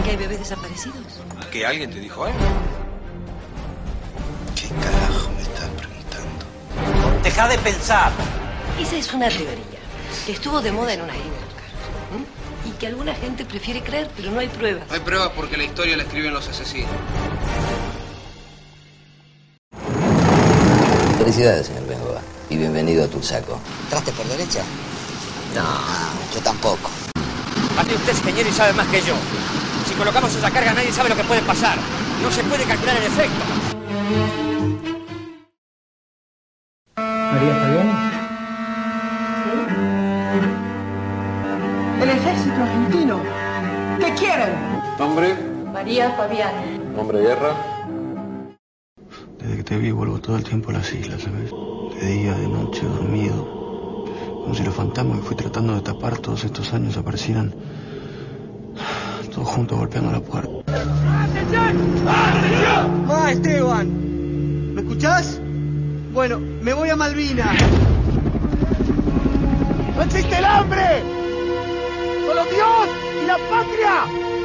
que hay bebés desaparecidos? ¿Que alguien te dijo algo? ¿Qué carajo me estás preguntando? Deja de pensar. Esa es una teoría que estuvo de moda en una época. Y que alguna gente prefiere creer, pero no hay pruebas. No hay pruebas porque la historia la escriben los asesinos. Felicidades, señor Bengoa. Y bienvenido a Tulsaco. ¿Entraste por derecha? No, yo tampoco. Aquí usted es ingeniero y sabe más que yo. Si colocamos esa carga, nadie sabe lo que puede pasar. No se puede calcular el efecto. ¿María está bien? El ejército argentino. ¿Qué quieren? ¿Nombre? María Fabiani. ¿Nombre, guerra? Desde que te vi vuelvo todo el tiempo a las islas, ¿sabes? De día, de noche, dormido. Como si los fantasmas que fui tratando de tapar todos estos años aparecieran todos juntos golpeando la puerta. ¡Ma, Esteban! ¿Me escuchás? Bueno, me voy a Malvinas. ¡No existe el hambre! ¡Solo Dios y la patria!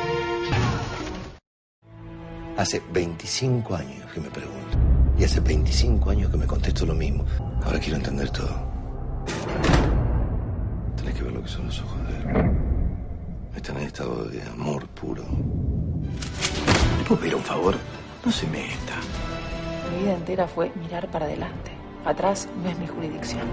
Hace 25 años que me pregunto. Y hace 25 años que me contesto lo mismo. Ahora quiero entender todo. Tenés que ver lo que son los ojos de él. Están en estado de amor puro. ¿Le puedo pedir un favor? No se meta. Mi vida entera fue mirar para adelante. Atrás no es mi jurisdicción.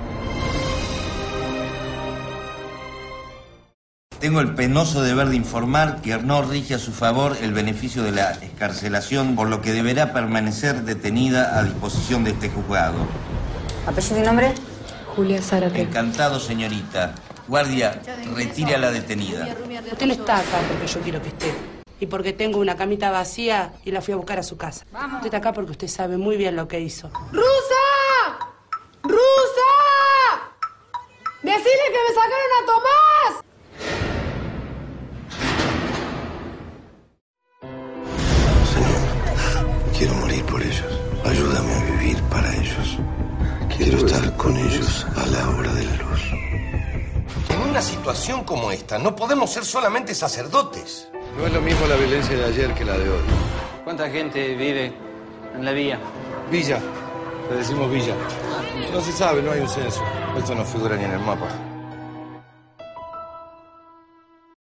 Tengo el penoso deber de informar que no rige a su favor el beneficio de la excarcelación, por lo que deberá permanecer detenida a disposición de este juzgado. ¿Apellido y nombre? Julia Zárate. Encantado, señorita. Guardia, retire a la detenida. Usted está acá porque yo quiero que esté. Y porque tengo una camita vacía y la fui a buscar a su casa. Vamos. Usted está acá porque usted sabe muy bien lo que hizo. ¡Rusa! ¡Rusa! ¡Decile que me sacaron a Tomás! Señor, quiero morir por ellos. Ayúdame a vivir para ellos. Quiero estar con ellos a la hora de la luz. En una situación como esta, no podemos ser solamente sacerdotes. No es lo mismo la violencia de ayer que la de hoy. ¿Cuánta gente vive en la villa? Villa. Le decimos villa. No se sabe, no hay un censo. Esto no figura ni en el mapa.